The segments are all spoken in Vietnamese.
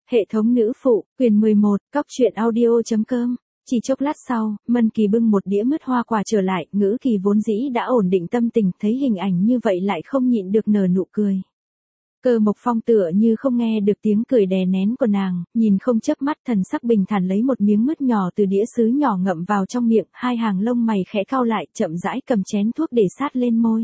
Hệ thống nữ phụ, quyền 11, cóc truyện audio.com. Chỉ chốc lát sau, Mân Kỳ bưng một đĩa mứt hoa quả trở lại, Ngữ Kỳ vốn dĩ đã ổn định tâm tình, thấy hình ảnh như vậy lại không nhịn được nở nụ cười. Cơ Mộc Phong tựa như không nghe được tiếng cười đè nén của nàng, nhìn không chớp mắt, thần sắc bình thản lấy một miếng mứt nhỏ từ đĩa sứ nhỏ ngậm vào trong miệng, hai hàng lông mày khẽ cau lại, chậm rãi cầm chén thuốc để sát lên môi.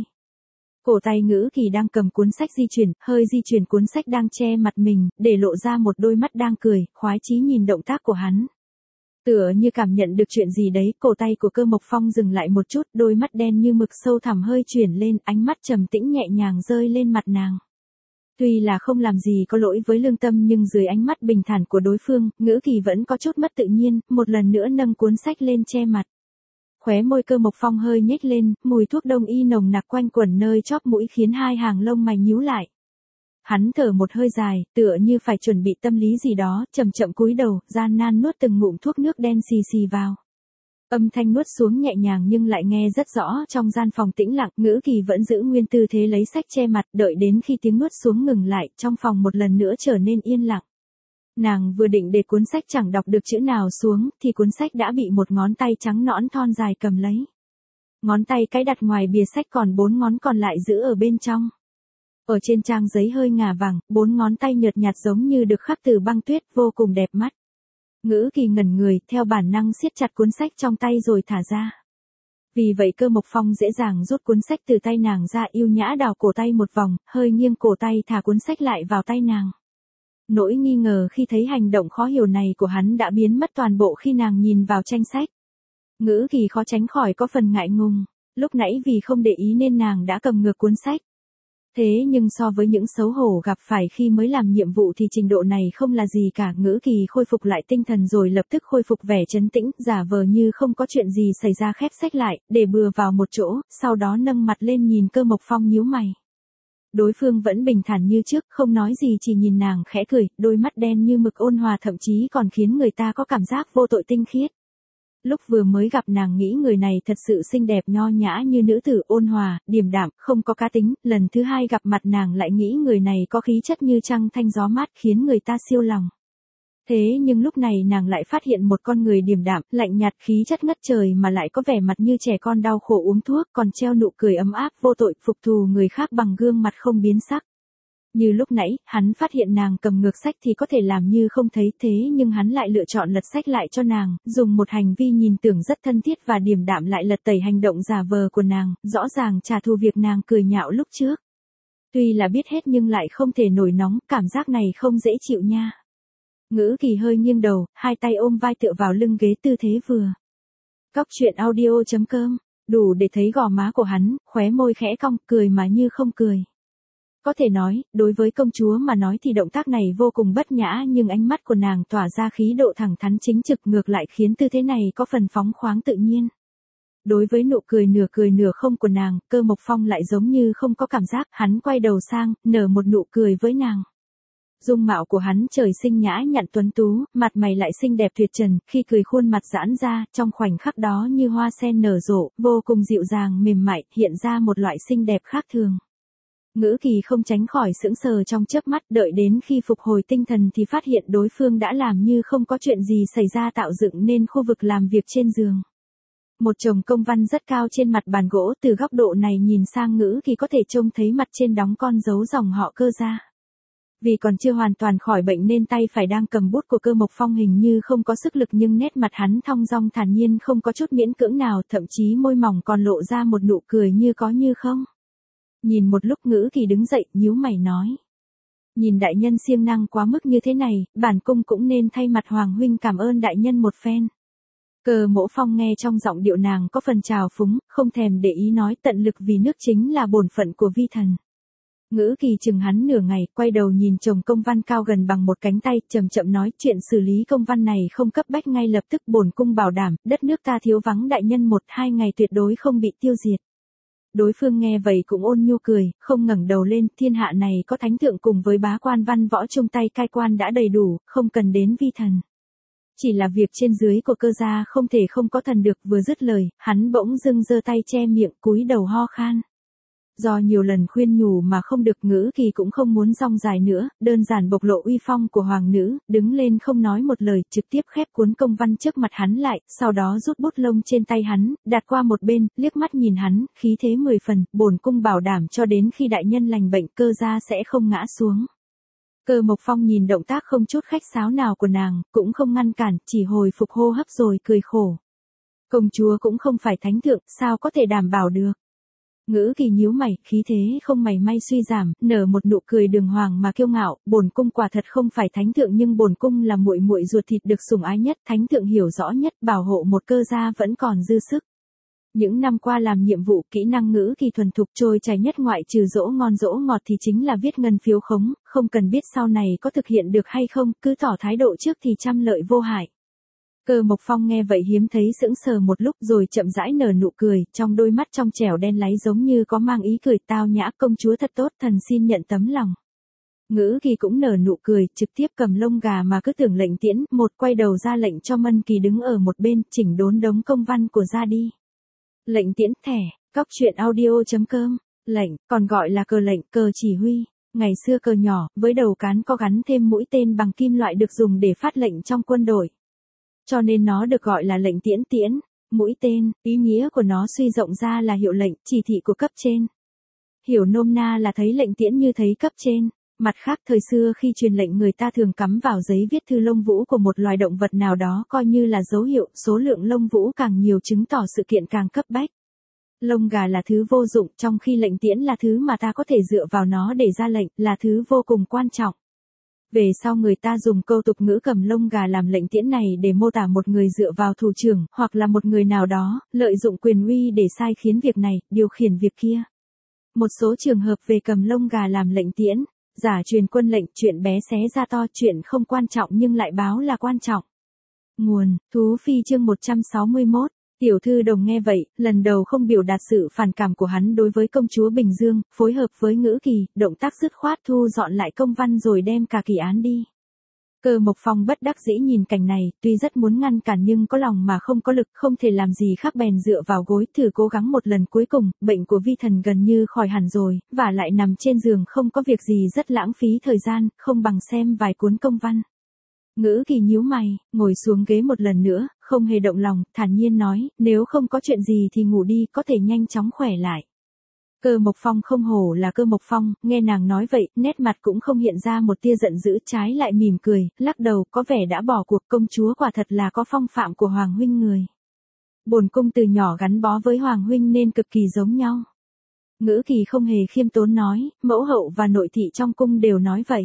Cổ tay Ngữ Kỳ đang cầm cuốn sách di chuyển, hơi di chuyển cuốn sách đang che mặt mình, để lộ ra một đôi mắt đang cười, khoái chí nhìn động tác của hắn. Tựa như cảm nhận được chuyện gì đấy, cổ tay của Cơ Mộc Phong dừng lại một chút, đôi mắt đen như mực sâu thẳm hơi chuyển lên, ánh mắt trầm tĩnh nhẹ nhàng rơi lên mặt nàng. Tuy là không làm gì có lỗi với lương tâm nhưng dưới ánh mắt bình thản của đối phương, Ngữ Kỳ vẫn có chút mất tự nhiên, một lần nữa nâng cuốn sách lên che mặt. Khóe môi Cơ Mộc Phong hơi nhếch lên, mùi thuốc đông y nồng nặc quanh quẩn nơi chóp mũi khiến hai hàng lông mày nhíu lại. Hắn thở một hơi dài, tựa như phải chuẩn bị tâm lý gì đó, chậm chậm cúi đầu, gian nan nuốt từng ngụm thuốc nước đen xì xì vào. Âm thanh nuốt xuống nhẹ nhàng nhưng lại nghe rất rõ, trong gian phòng tĩnh lặng, Ngữ Kỳ vẫn giữ nguyên tư thế lấy sách che mặt, đợi đến khi tiếng nuốt xuống ngừng lại, trong phòng một lần nữa trở nên yên lặng. Nàng vừa định để cuốn sách chẳng đọc được chữ nào xuống, thì cuốn sách đã bị một ngón tay trắng nõn thon dài cầm lấy. Ngón tay cái đặt ngoài bìa sách còn 4 ngón còn lại giữ ở bên trong. Ở trên trang giấy hơi ngả vàng, 4 ngón tay nhợt nhạt giống như được khắc từ băng tuyết, vô cùng đẹp mắt. Ngữ Kỳ ngẩn người, theo bản năng siết chặt cuốn sách trong tay rồi thả ra. Vì vậy Cơ Mộc Phong dễ dàng rút cuốn sách từ tay nàng ra, yêu nhã đào cổ tay một vòng, hơi nghiêng cổ tay thả cuốn sách lại vào tay nàng. Nỗi nghi ngờ khi thấy hành động khó hiểu này của hắn đã biến mất toàn bộ khi nàng nhìn vào tranh sách. Ngữ Kỳ khó tránh khỏi có phần ngại ngùng, lúc nãy vì không để ý nên nàng đã cầm ngược cuốn sách. Thế nhưng so với những xấu hổ gặp phải khi mới làm nhiệm vụ thì trình độ này không là gì cả. Ngữ Kỳ khôi phục lại tinh thần rồi lập tức khôi phục vẻ trấn tĩnh, giả vờ như không có chuyện gì xảy ra, khép sách lại, để bừa vào một chỗ, sau đó nâng mặt lên nhìn Cơ Mộc Phong nhíu mày. Đối phương vẫn bình thản như trước, không nói gì, chỉ nhìn nàng khẽ cười, đôi mắt đen như mực ôn hòa, thậm chí còn khiến người ta có cảm giác vô tội tinh khiết. Lúc vừa mới gặp nàng nghĩ người này thật sự xinh đẹp nho nhã như nữ tử, ôn hòa, điềm đạm, không có cá tính, lần thứ hai gặp mặt nàng lại nghĩ người này có khí chất như trăng thanh gió mát khiến người ta siêu lòng. Thế nhưng lúc này nàng lại phát hiện một con người điềm đạm, lạnh nhạt, khí chất ngất trời mà lại có vẻ mặt như trẻ con đau khổ uống thuốc, còn treo nụ cười ấm áp vô tội, phục thù người khác bằng gương mặt không biến sắc. Như lúc nãy, hắn phát hiện nàng cầm ngược sách thì có thể làm như không thấy, thế nhưng hắn lại lựa chọn lật sách lại cho nàng, dùng một hành vi nhìn tưởng rất thân thiết và điềm đạm lại lật tẩy hành động giả vờ của nàng, rõ ràng trả thù việc nàng cười nhạo lúc trước. Tuy là biết hết nhưng lại không thể nổi nóng, cảm giác này không dễ chịu nha. Ngữ Kỳ hơi nghiêng đầu, hai tay ôm vai tựa vào lưng ghế, tư thế vừa. Cóc truyện audio.com, đủ để thấy gò má của hắn, khóe môi khẽ cong, cười mà như không cười. Có thể nói, đối với công chúa mà nói thì động tác này vô cùng bất nhã, nhưng ánh mắt của nàng tỏa ra khí độ thẳng thắn chính trực, ngược lại khiến tư thế này có phần phóng khoáng tự nhiên. Đối với nụ cười nửa không của nàng, Cơ Mộc Phong lại giống như không có cảm giác, hắn quay đầu sang, nở một nụ cười với nàng. Dung mạo của hắn trời sinh nhã nhặn tuấn tú, mặt mày lại xinh đẹp tuyệt trần, khi cười khuôn mặt giãn ra, trong khoảnh khắc đó như hoa sen nở rộ, vô cùng dịu dàng mềm mại, hiện ra một loại xinh đẹp khác thường. Ngữ Kỳ không tránh khỏi sững sờ trong chớp mắt, đợi đến khi phục hồi tinh thần thì phát hiện đối phương đã làm như không có chuyện gì xảy ra, tạo dựng nên khu vực làm việc trên giường. Một chồng công văn rất cao trên mặt bàn gỗ, từ góc độ này nhìn sang Ngữ Kỳ có thể trông thấy mặt trên đóng con dấu dòng họ Cơ gia. Vì còn chưa hoàn toàn khỏi bệnh nên tay phải đang cầm bút của Cơ Mộc Phong hình như không có sức lực, nhưng nét mặt hắn thong dong thản nhiên, không có chút miễn cưỡng nào, thậm chí môi mỏng còn lộ ra một nụ cười như có như không. Nhìn một lúc Ngữ Kỳ đứng dậy, nhíu mày nói. Nhìn đại nhân siêng năng quá mức như thế này, bản cung cũng nên thay mặt Hoàng huynh cảm ơn đại nhân một phen. Cơ Mỗ Phong nghe trong giọng điệu nàng có phần trào phúng, không thèm để ý nói, tận lực vì nước chính là bổn phận của vi thần. Ngữ Kỳ chừng hắn nửa ngày, quay đầu nhìn chồng công văn cao gần bằng một cánh tay, chậm chậm nói, chuyện xử lý công văn này không cấp bách ngay lập tức, bổn cung bảo đảm, đất nước ta thiếu vắng đại nhân 1-2 ngày tuyệt đối không bị tiêu diệt. Đối phương nghe vậy cũng ôn nhu cười, không ngẩng đầu lên, thiên hạ này có thánh thượng cùng với bá quan văn võ chung tay cai quan đã đầy đủ, không cần đến vi thần. Chỉ là việc trên dưới của Cơ gia không thể không có thần được. Vừa dứt lời, hắn bỗng dưng giơ tay che miệng, cúi đầu ho khan. Do nhiều lần khuyên nhủ mà không được, Ngữ Kỳ cũng không muốn rong dài nữa, đơn giản bộc lộ uy phong của hoàng nữ, đứng lên không nói một lời, trực tiếp khép cuốn công văn trước mặt hắn lại, sau đó rút bút lông trên tay hắn, đặt qua một bên, liếc mắt nhìn hắn, khí thế 10 phần, bổn cung bảo đảm cho đến khi đại nhân lành bệnh Cơ gia sẽ không ngã xuống. Cơ Mộc Phong nhìn động tác không chút khách sáo nào của nàng, cũng không ngăn cản, chỉ hồi phục hô hấp rồi cười khổ. Công chúa cũng không phải thánh thượng, sao có thể đảm bảo được. Ngữ Kỳ nhíu mày, khí thế không mảy may suy giảm, nở một nụ cười đường hoàng mà kiêu ngạo, bổn cung quả thật không phải thánh thượng nhưng bổn cung là muội muội ruột thịt được sủng ái nhất, thánh thượng hiểu rõ nhất, bảo hộ một Cơ gia vẫn còn dư sức. Những năm qua làm nhiệm vụ, kỹ năng Ngữ Kỳ thuần thục trôi chảy nhất, ngoại trừ dỗ ngon dỗ ngọt thì chính là viết ngân phiếu khống, không cần biết sau này có thực hiện được hay không, cứ tỏ thái độ trước thì trăm lợi vô hại. Cơ Mộc Phong nghe vậy hiếm thấy sững sờ một lúc rồi chậm rãi nở nụ cười, trong đôi mắt trong trẻo đen láy giống như có mang ý cười, tao nhã, công chúa thật tốt, thần xin nhận tấm lòng. Ngữ Kỳ cũng nở nụ cười, trực tiếp cầm lông gà mà cứ tưởng lệnh tiễn, một quay đầu ra lệnh cho Mân Kỳ đứng ở một bên, chỉnh đốn đống công văn của ra đi. Lệnh tiễn thẻ, cóc truyện audio.com, lệnh, còn gọi là cờ lệnh, cờ chỉ huy. Ngày xưa cờ nhỏ, với đầu cán có gắn thêm mũi tên bằng kim loại được dùng để phát lệnh trong quân đội. Cho nên nó được gọi là lệnh tiễn tiễn. Mũi tên, ý nghĩa của nó suy rộng ra là hiệu lệnh, chỉ thị của cấp trên. Hiểu nôm na là thấy lệnh tiễn như thấy cấp trên. Mặt khác, thời xưa khi truyền lệnh người ta thường cắm vào giấy viết thư lông vũ của một loài động vật nào đó coi như là dấu hiệu, số lượng lông vũ càng nhiều chứng tỏ sự kiện càng cấp bách. Lông gà là thứ vô dụng, trong khi lệnh tiễn là thứ mà ta có thể dựa vào nó để ra lệnh, là thứ vô cùng quan trọng. Về sau người ta dùng câu tục ngữ cầm lông gà làm lệnh tiễn này để mô tả một người dựa vào thủ trưởng, hoặc là một người nào đó, lợi dụng quyền uy để sai khiến việc này, điều khiển việc kia. Một số trường hợp về cầm lông gà làm lệnh tiễn, giả truyền quân lệnh, chuyện bé xé ra to, chuyện không quan trọng nhưng lại báo là quan trọng. Nguồn, Thú Phi chương 161. Tiểu thư Đồng nghe vậy, lần đầu không biểu đạt sự phản cảm của hắn đối với công chúa Bình Dương, phối hợp với Ngữ Kỳ, động tác dứt khoát thu dọn lại công văn rồi đem cả kỳ án đi. Cơ Mộc Phong bất đắc dĩ nhìn cảnh này, tuy rất muốn ngăn cản nhưng có lòng mà không có lực, không thể làm gì khác bèn dựa vào gối, thử cố gắng một lần cuối cùng, bệnh của Vi Thần gần như khỏi hẳn rồi, và lại nằm trên giường không có việc gì rất lãng phí thời gian, không bằng xem vài cuốn công văn. Ngữ Kỳ nhíu mày, ngồi xuống ghế một lần nữa, không hề động lòng, thản nhiên nói, nếu không có chuyện gì thì ngủ đi, có thể nhanh chóng khỏe lại. Cơ Mộc Phong không hổ là Cơ Mộc Phong, nghe nàng nói vậy, nét mặt cũng không hiện ra một tia giận dữ, trái lại mỉm cười, lắc đầu, có vẻ đã bỏ cuộc, công chúa quả thật là có phong phạm của Hoàng huynh người. Bổn cung từ nhỏ gắn bó với Hoàng huynh nên cực kỳ giống nhau. Ngữ Kỳ không hề khiêm tốn nói, mẫu hậu và nội thị trong cung đều nói vậy.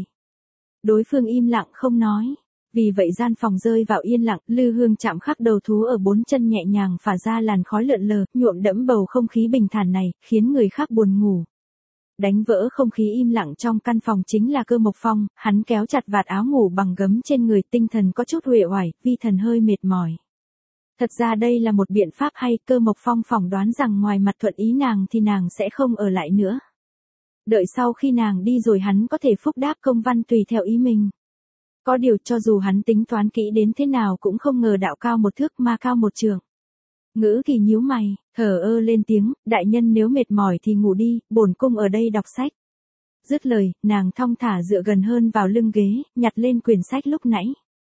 Đối phương im lặng không nói. Vì vậy gian phòng rơi vào yên lặng, lư hương chạm khắc đầu thú ở 4 chân nhẹ nhàng phả ra làn khói lượn lờ, nhuộm đẫm bầu không khí bình thản này, khiến người khác buồn ngủ. Đánh vỡ không khí im lặng trong căn phòng chính là Cơ Mộc Phong, hắn kéo chặt vạt áo ngủ bằng gấm trên người, tinh thần có chút uể oải, Vi Thần hơi mệt mỏi. Thật ra đây là một biện pháp hay, Cơ Mộc Phong phỏng đoán rằng ngoài mặt thuận ý nàng thì nàng sẽ không ở lại nữa. Đợi sau khi nàng đi rồi hắn có thể phúc đáp công văn tùy theo ý mình. Có điều cho dù hắn tính toán kỹ đến thế nào cũng không ngờ đạo cao một thước ma cao một trượng. Ngữ Kỳ nhíu mày, thở ơ lên tiếng, đại nhân nếu mệt mỏi thì ngủ đi, bổn cung ở đây đọc sách. Dứt lời, nàng thong thả dựa gần hơn vào lưng ghế, nhặt lên quyển sách lúc nãy.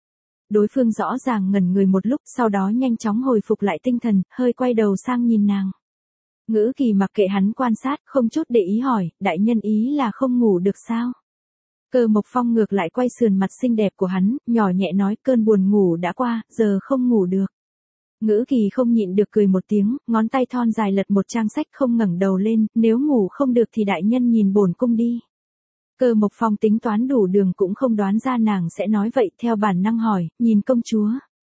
Đối phương rõ ràng ngẩn người một lúc, sau đó nhanh chóng hồi phục lại tinh thần, hơi quay đầu sang nhìn nàng. Ngữ Kỳ mặc kệ hắn quan sát, không chút để ý hỏi, đại nhân ý là không ngủ được sao? Cơ Mộc Phong ngược lại quay sườn mặt xinh đẹp của hắn, nhỏ nhẹ nói, cơn buồn ngủ đã qua, giờ không ngủ được. Ngữ Kỳ không nhịn được cười một tiếng, ngón tay thon dài lật một trang sách, không ngẩng đầu lên, nếu ngủ không được thì đại nhân nhìn bổn cung đi. Cơ Mộc Phong tính toán đủ đường cũng không đoán ra nàng sẽ nói vậy, theo bản năng hỏi, nhìn công chúa.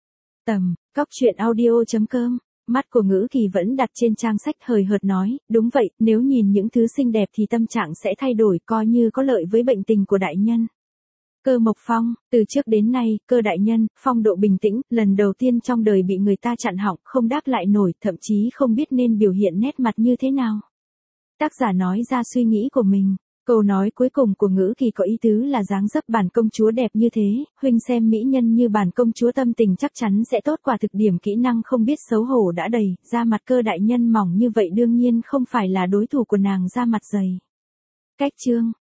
Cóc truyện audio.com. Mắt của Ngữ Kỳ vẫn đặt trên trang sách, hời hợt nói, đúng vậy, nếu nhìn những thứ xinh đẹp thì tâm trạng sẽ thay đổi, coi như có lợi với bệnh tình của đại nhân. Cơ Mộc Phong, từ trước đến nay, Cơ đại nhân, phong độ bình tĩnh, lần đầu tiên trong đời bị người ta chặn họng, không đáp lại nổi, thậm chí không biết nên biểu hiện nét mặt như thế nào. Tác giả nói ra suy nghĩ của mình. Câu nói cuối cùng của Ngữ Kỳ có ý tứ là dáng dấp bản công chúa đẹp như thế, huynh xem mỹ nhân như bản công chúa tâm tình chắc chắn sẽ tốt, quả thực điểm kỹ năng không biết xấu hổ đã đầy, da mặt cơ đại nhân mỏng như vậy đương nhiên không phải là đối thủ của nàng da mặt dày. Cách chương